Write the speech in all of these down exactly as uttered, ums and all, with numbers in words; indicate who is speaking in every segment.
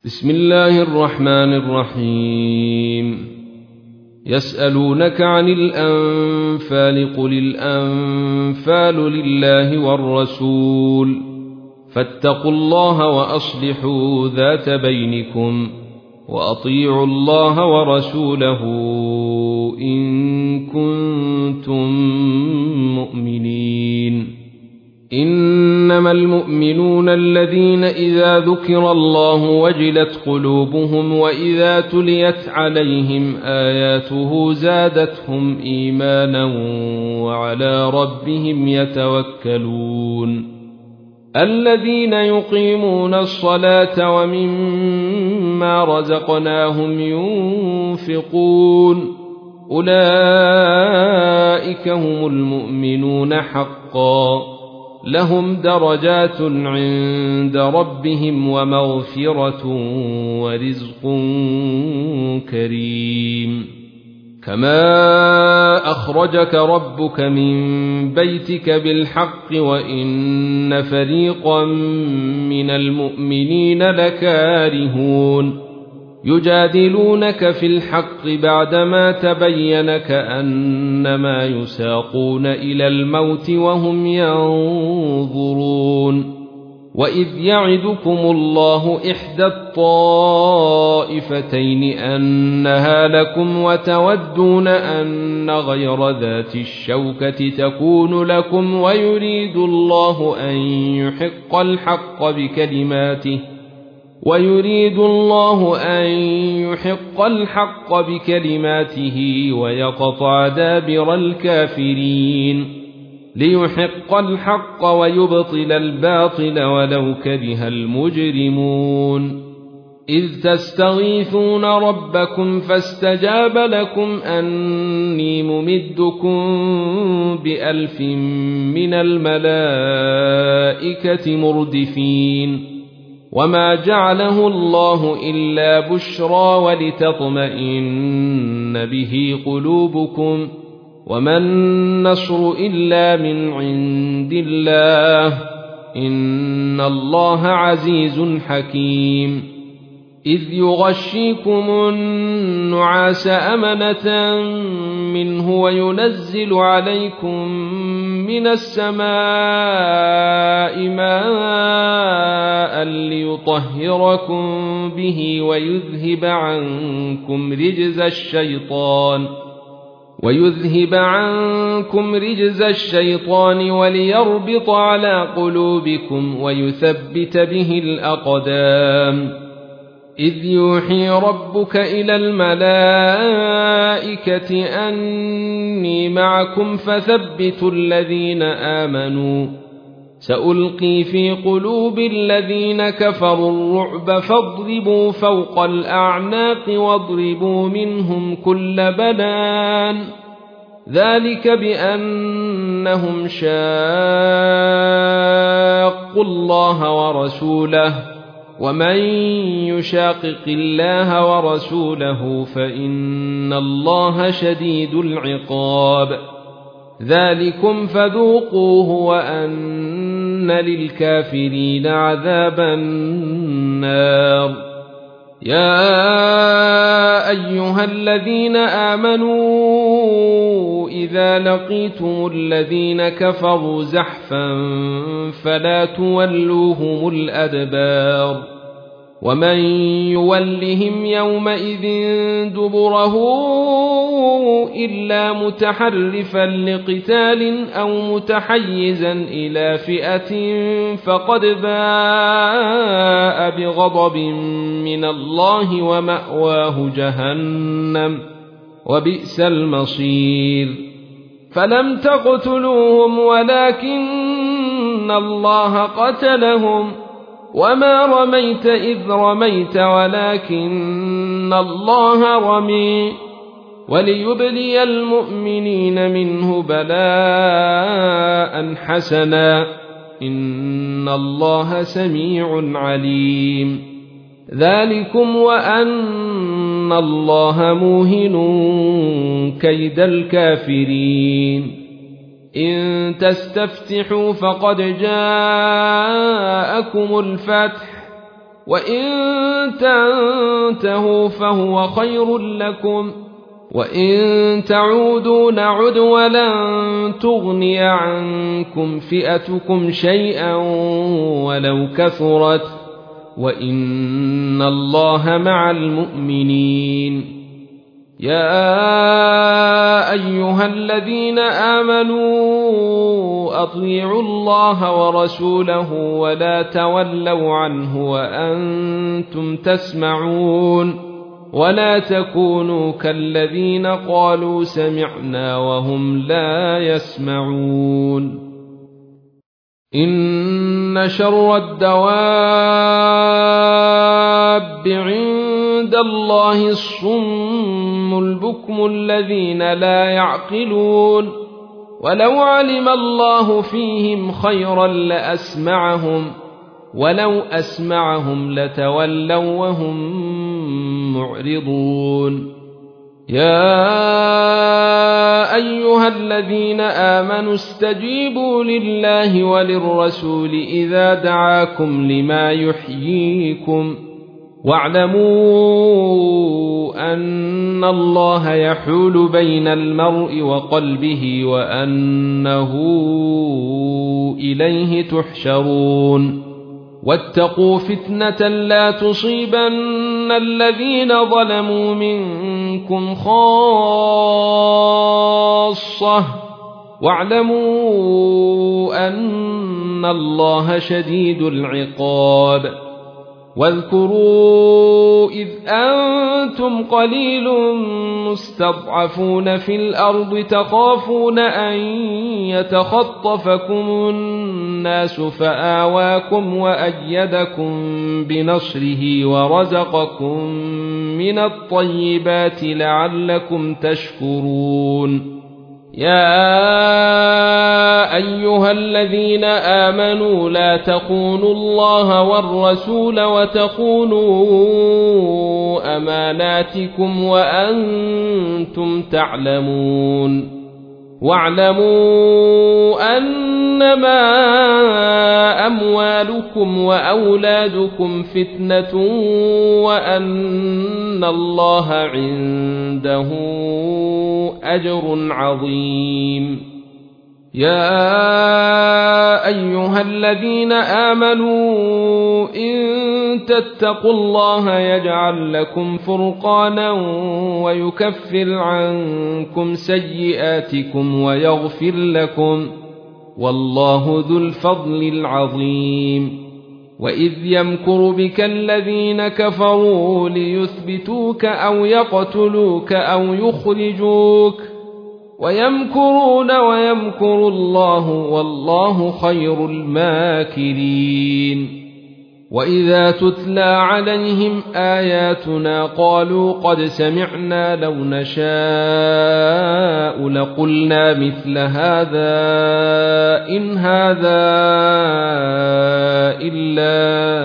Speaker 1: بسم الله الرحمن الرحيم يسألونك عن الأنفال قل الأنفال لله والرسول فاتقوا الله وأصلحوا ذات بينكم وأطيعوا الله ورسوله إن كنتم مؤمنين. إنما المؤمنون الذين إذا ذكر الله وجلت قلوبهم وإذا تليت عليهم آياته زادتهم إيمانا وعلى ربهم يتوكلون. الذين يقيمون الصلاة ومما رزقناهم ينفقون أولئك هم المؤمنون حقا لهم درجات عند ربهم ومغفرة ورزق كريم. كما أخرجك ربك من بيتك بالحق وإن فريقا من المؤمنين لكارهون يجادلونك في الحق بعدما تبين كأنما يساقون إلى الموت وهم ينظرون. وإذ يعدكم الله إحدى الطائفتين أنها لكم وتودون أن غير ذات الشوكة تكون لكم ويريد الله أن يحق الحق بكلماته ويريد الله أن يحق الحق بكلماته ويقطع دابر الكافرين ليحق الحق ويبطل الباطل ولو كره المجرمون. إذ تستغيثون ربكم فاستجاب لكم أني ممدكم بألف من الملائكة مردفين. وما جعله الله إلا بشرى ولتطمئن به قلوبكم وما النصر إلا من عند الله إن الله عزيز حكيم. إذ يغشيكم النعاس أمنة منه وينزل عليكم من السماء ماء ليطهركم به ويذهب عنكم رجز الشيطان ويذهب عنكم رجز الشيطان وليربط على قلوبكم ويثبت به الأقدام. إذ يوحي ربك إلى الملائكة أني معكم فثبتوا الذين آمنوا سألقي في قلوب الذين كفروا الرعب فاضربوا فوق الأعناق واضربوا منهم كل بنان ذلك بأنهم شاقوا الله ورسوله ومن يشاقق الله ورسوله فإن الله شديد العقاب. ذلكم فذوقوه وأن للكافرين عذاب النار. يا أيها الذين آمنوا إذا لقيتم الذين كفروا زحفا فلا تولوهم الأدبار ومن يولهم يومئذ دبره إلا متحرفا لقتال أو متحيزا إلى فئة فقد باء بغضب من الله ومأواه جهنم وبئس المصير. فلم تقتلوهم ولكن الله قتلهم وما رميت إذ رميت ولكن الله رمي وليبلي المؤمنين منه بلاء حسنا إن الله سميع عليم. ذلكم وأن الله موهن كيد الكافرين. إن تستفتحوا فقد جاءكم الفتح وإن تنتهوا فهو خير لكم وإن تعودوا نعد ولن تغني عنكم فئتكم شيئا ولو كثرت وإن الله مع المؤمنين يا أيها الذين آمنوا أطيعوا الله ورسوله ولا تولوا عنه وأنتم تسمعون ولا تكونوا كالذين قالوا سمعنا وهم لا يسمعون إن شر الدواب عند الله الصم البكم الذين لا يعقلون ولو علم الله فيهم خيرا لأسمعهم ولو أسمعهم لتولوا وهم معرضون يا أيها الذين آمنوا استجيبوا لله وللرسول إذا دعاكم لما يحييكم واعلموا أن الله يحول بين المرء وقلبه وأنه إليه تحشرون واتقوا فتنة لا تصيبن الذين ظلموا منكم خاصة واعلموا أن الله شديد العقاب واذكروا إذ أنتم قليل مستضعفون في الأرض تخافون أن يتخطفكم الناس فآواكم وأيدكم بنصره ورزقكم من الطيبات لعلكم تشكرون يا أيها الذين آمنوا لا تخونوا الله والرسول وتخونوا أماناتكم وأنتم تعلمون واعلموا أنما أموالكم وأولادكم فتنة وأن الله عنده أجر عظيم يا أيها الذين آمنوا إن تتقوا الله يجعل لكم فرقانا ويكفر عنكم سيئاتكم ويغفر لكم والله ذو الفضل العظيم وإذ يمكر بك الذين كفروا ليثبتوك أو يقتلوك أو يخرجوك ويمكرون ويمكر الله والله خير الماكرين وإذا تتلى عليهم آياتنا قالوا قد سمعنا لو نشاء لقلنا مثل هذا إن هذا إلا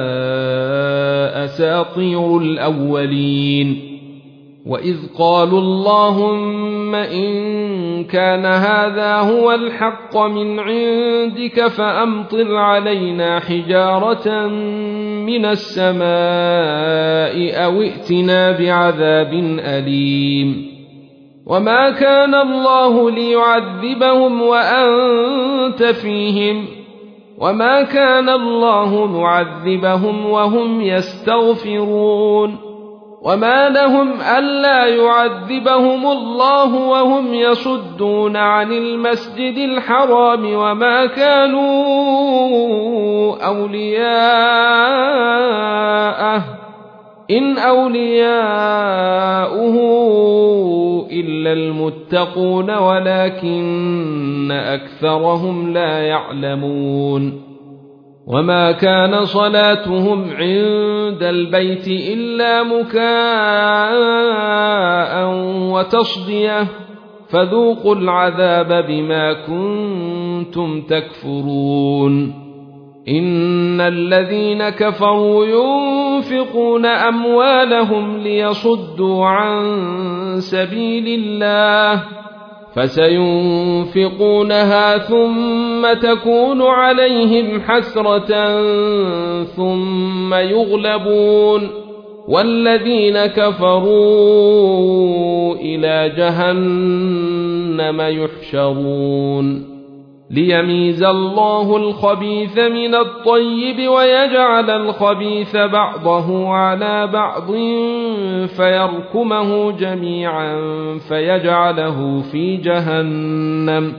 Speaker 1: أساطير الأولين وإذ قالوا اللهم إن كان هذا هو الحق من عندك فأمطر علينا حجارة من السماء أو ائتنا بعذاب أليم وما كان الله ليعذبهم وأنت فيهم وما كان الله معذبهم وهم يستغفرون وما لهم ألا يعذبهم الله وهم يصدون عن المسجد الحرام وما كانوا أولياءه إن أولياؤه إلا المتقون ولكن أكثرهم لا يعلمون وما كان صلاتهم عند البيت إلا مكاء وتصدية فذوقوا العذاب بما كنتم تكفرون إن الذين كفروا ينفقون أموالهم ليصدوا عن سبيل الله فسينفقونها ثم تكون عليهم حسرة ثم يغلبون والذين كفروا إلى جهنم يحشرون ليميز الله الخبيث من الطيب ويجعل الخبيث بعضه على بعض فيركمه جميعا فيجعله في جهنم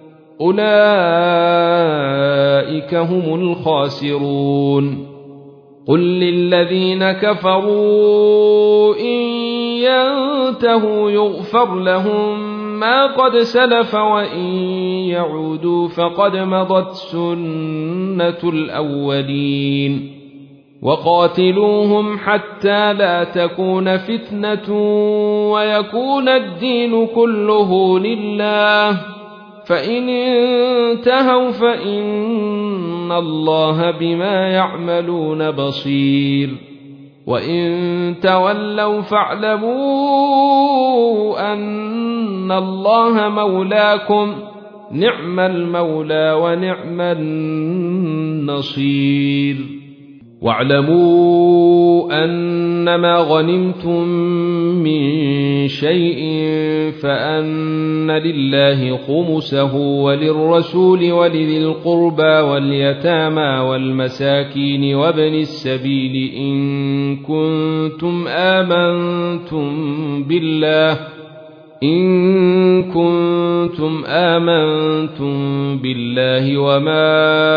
Speaker 1: أولئك هم الخاسرون قل للذين كفروا إن ينتهوا يغفر لهم ما قد سلف وإن يعودوا فقد مضت سنة الأولين وقاتلوهم حتى لا تكون فتنة ويكون الدين كله لله فإن انتهوا فإن الله بما يعملون بصير وإن تولوا فاعلموا أن الله مولاكم نعم المولى ونعم النصير واعلموا أنما غنمتم من شيء فأن لله خمسه وللرسول ولذي القربى واليتامى والمساكين وابن السبيل إن كنتم آمنتم بالله إن كنتم آمنتم بالله وما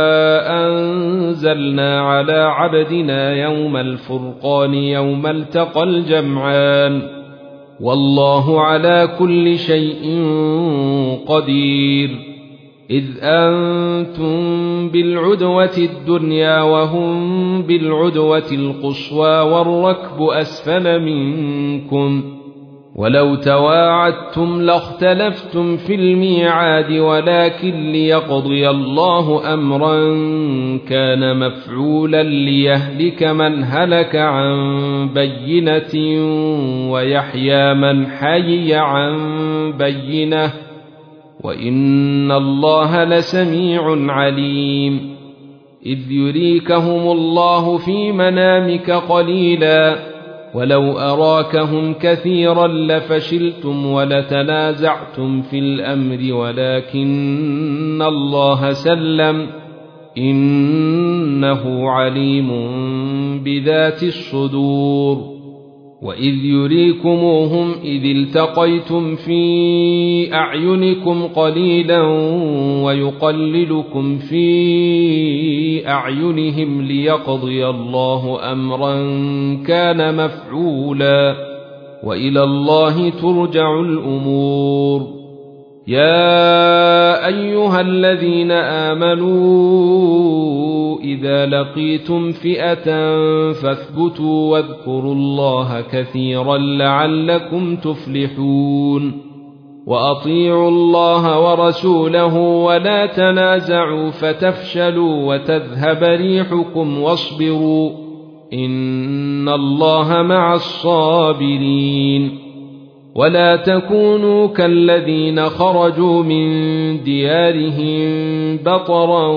Speaker 1: أنزلنا على عبدنا يوم الفرقان يوم التقى الجمعان والله على كل شيء قدير إذ أنتم بالعدوة الدنيا وهم بالعدوة القصوى والركب أسفل منكم ولو تواعدتم لاختلفتم في الميعاد ولكن ليقضي الله أمرا كان مفعولا ليهلك من هلك عن بينة ويحيى من حي عن بينة وإن الله لسميع عليم إذ يريكهم الله في منامك قليلا ولو أراكهم كثيرا لفشلتم ولتنازعتم في الأمر ولكن الله سلم إنه عليم بذات الصدور وإذ يريكموهم إذ التقيتم في أعينكم قليلا ويقللكم في أعينهم ليقضي الله أمرا كان مفعولا وإلى الله ترجع الأمور يا أيها الذين آمنوا إذا لقيتم فئة فاثبتوا واذكروا الله كثيرا لعلكم تفلحون وأطيعوا الله ورسوله ولا تنازعوا فتفشلوا وتذهب ريحكم واصبروا إن الله مع الصابرين ولا تكونوا كالذين خرجوا من ديارهم بطرا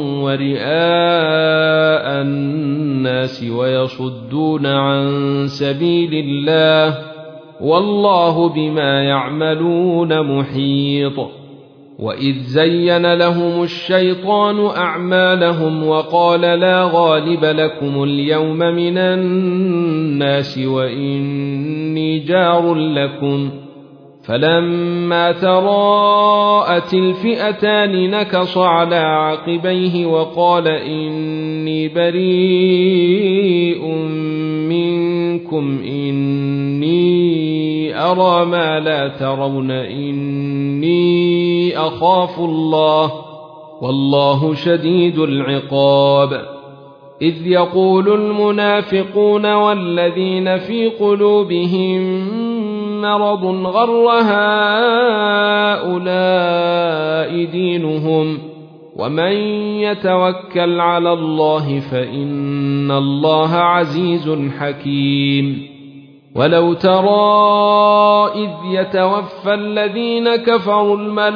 Speaker 1: ورئاء الناس ويصدون عن سبيل الله والله بما يعملون محيط وإذ زين لهم الشيطان أعمالهم وقال لا غالب لكم اليوم من الناس وإني جار لكم فلما تراءت الفئتان نكص على عقبيه وقال إني بريء منكم إني أرى ما لا ترون إني أخاف الله والله شديد العقاب إذ يقول المنافقون والذين في قلوبهم مرض غر هؤلاء دينهم ومن يتوكل على الله فإن الله عزيز حكيم ولو ترى إذ يتوفى الذين كفروا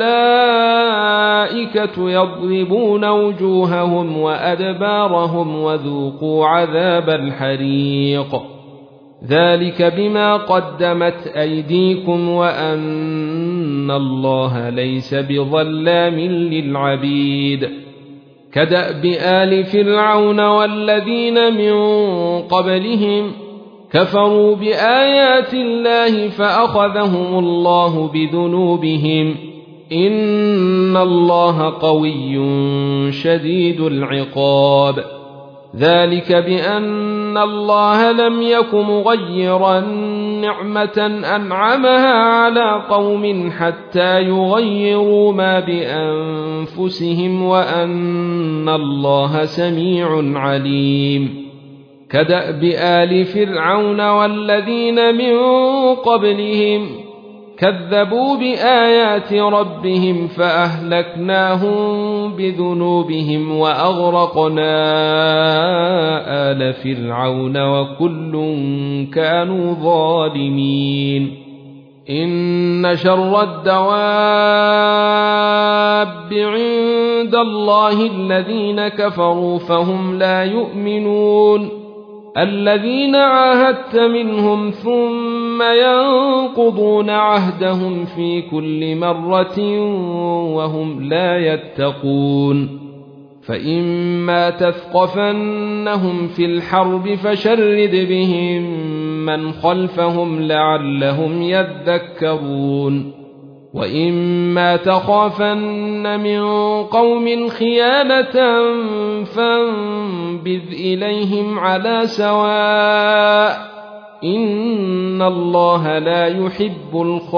Speaker 1: الملائكة يضربون وجوههم وأدبارهم وذوقوا عذاب الحريق ذلك بما قدمت أيديكم وأن الله ليس بظلام للعبيد كدأب آل فرعون والذين من قبلهم كفروا بآيات الله فأخذهم الله بذنوبهم إن الله قوي شديد العقاب ذلك بأن الله لم يك مغيرا نعمة أنعمها على قوم حتى يغيروا ما بأنفسهم وأن الله سميع عليم كدأب آل فرعون والذين من قبلهم كذبوا بآيات ربهم فأهلكناهم بذنوبهم وأغرقنا آل فرعون وكل كانوا ظالمين إن شر الدواب عند الله الذين كفروا فهم لا يؤمنون الذين عاهدت منهم ثم ينقضون عهدهم في كل مرة وهم لا يتقون فإما تثقفنهم في الحرب فشرد بهم من خلفهم لعلهم يذكرون وإما تخافن من قوم خيانة فانبذ إليهم على سواء إن الله لا يحب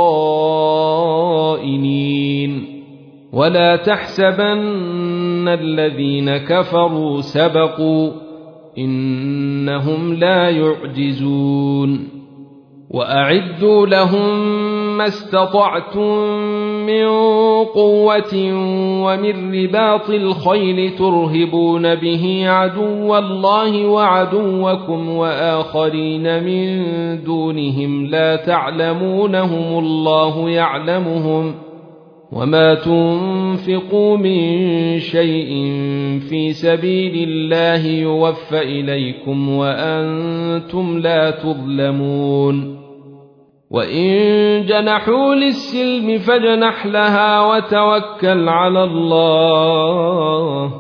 Speaker 1: الخائنين ولا تحسبن الذين كفروا سبقوا إنهم لا يعجزون وأعدوا لهم ما استطعتم من قوة ومن رباط الخيل ترهبون به عدو الله وعدوكم وآخرين من دونهم لا تعلمونهم الله يعلمهم وما تنفقوا من شيء في سبيل الله يوفى إليكم وأنتم لا تظلمون وإن جنحوا للسلم فاجنح لها وتوكل على الله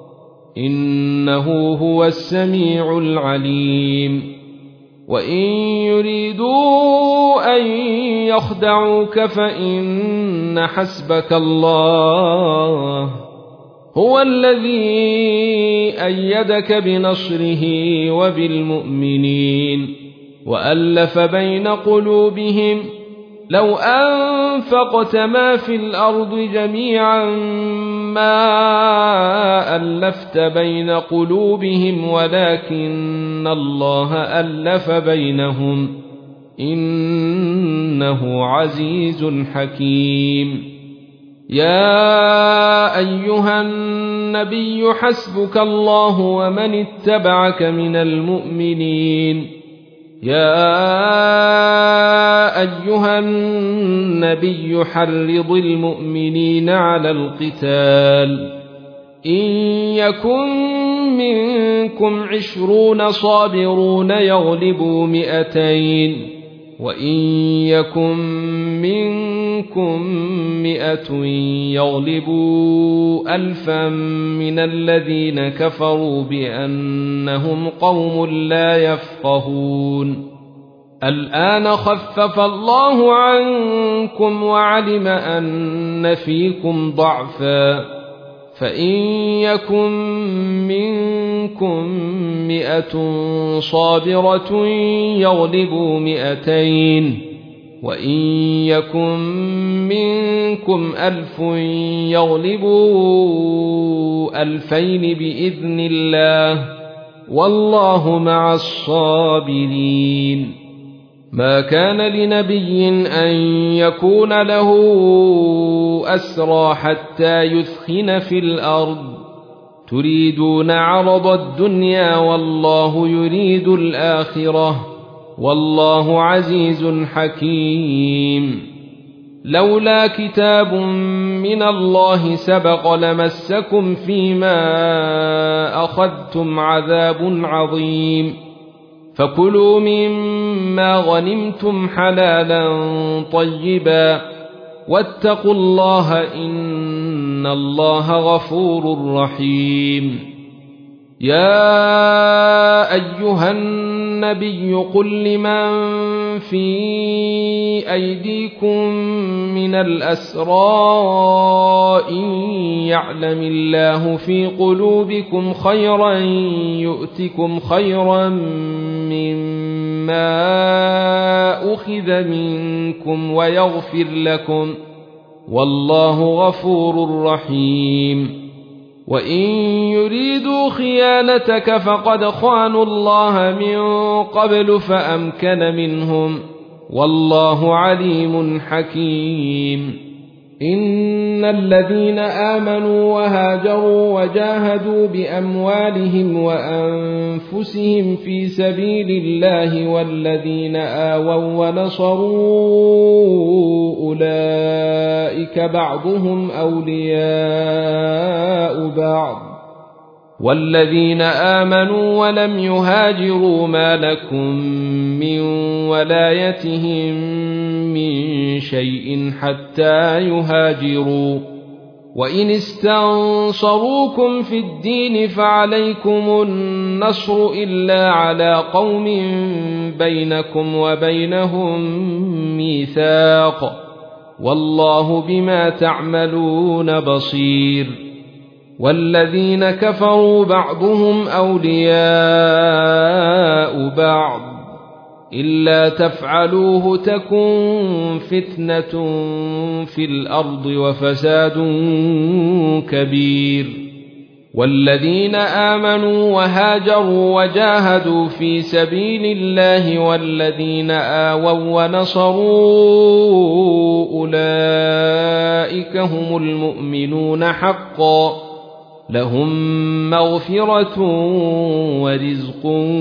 Speaker 1: إنه هو السميع العليم وإن يريدوا أن يخدعوك فإن حسبك الله هو الذي أيدك بنصره وبالمؤمنين وألف بين قلوبهم لو أنفقت ما في الأرض جميعا ما ألفت بين قلوبهم ولكن الله ألف بينهم إنه عزيز حكيم يا أيها النبي حسبك الله ومن اتبعك من المؤمنين يا أيها النبي حرض المؤمنين على القتال إن يكن منكم عشرون صابرون يغلبوا مئتين وإن يكن منكم مئة يغلبوا ألفا من الذين كفروا بأنهم قوم لا يفقهون الآن خفف الله عنكم وعلم أن فيكم ضعفا فإن يكن منكم مئة صابرة يغلبوا مئتين وإن يكن منكم ألف يغلبوا ألفين بإذن الله والله مع الصابرين ما كان لنبي أن يكون له أسرى حتى يثخن في الأرض تريدون عرض الدنيا والله يريد الآخرة والله عزيز حكيم. لولا كتاب من الله سبق لمسكم فيما أخذتم عذاب عظيم، فكلوا مما غنمتم حلالا طيبا واتقوا الله إن الله غفور رحيم. يا أيها النبي قل لمن في أيديكم من الأسرى إن يعلم الله في قلوبكم خيرا يؤتكم خيرا مما أخذ منكم ويغفر لكم والله غفور رحيم. وإن يريدوا خيانتك فقد خانوا الله من قبل فأمكن منهم والله عليم حكيم. إن الذين آمنوا وهاجروا وجاهدوا بأموالهم وأنفسهم في سبيل الله والذين آووا ونصروا أولئك بعضهم أولياء بعض، والذين آمنوا ولم يهاجروا ما لكم من ولايتهم من شيء حتى يهاجروا، وإن استنصروكم في الدين فعليكم النصر إلا على قوم بينكم وبينهم ميثاق والله بما تعملون بصير. والذين كفروا بعضهم أولياء بعض إلا تفعلوه تكن فتنة في الأرض وفساد كبير. والذين آمنوا وهاجروا وجاهدوا في سبيل الله والذين آووا ونصروا أولئك هم المؤمنون حقا لهم مغفرة ورزق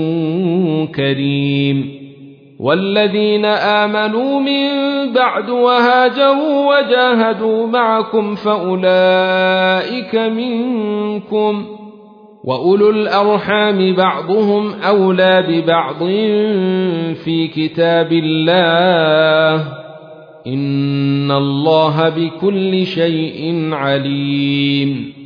Speaker 1: كريم. والذين آمنوا من بعد وهاجروا وجاهدوا معكم فأولئك منكم، وأولو الأرحام بعضهم أولى ببعض في كتاب الله إن الله بكل شيء عليم.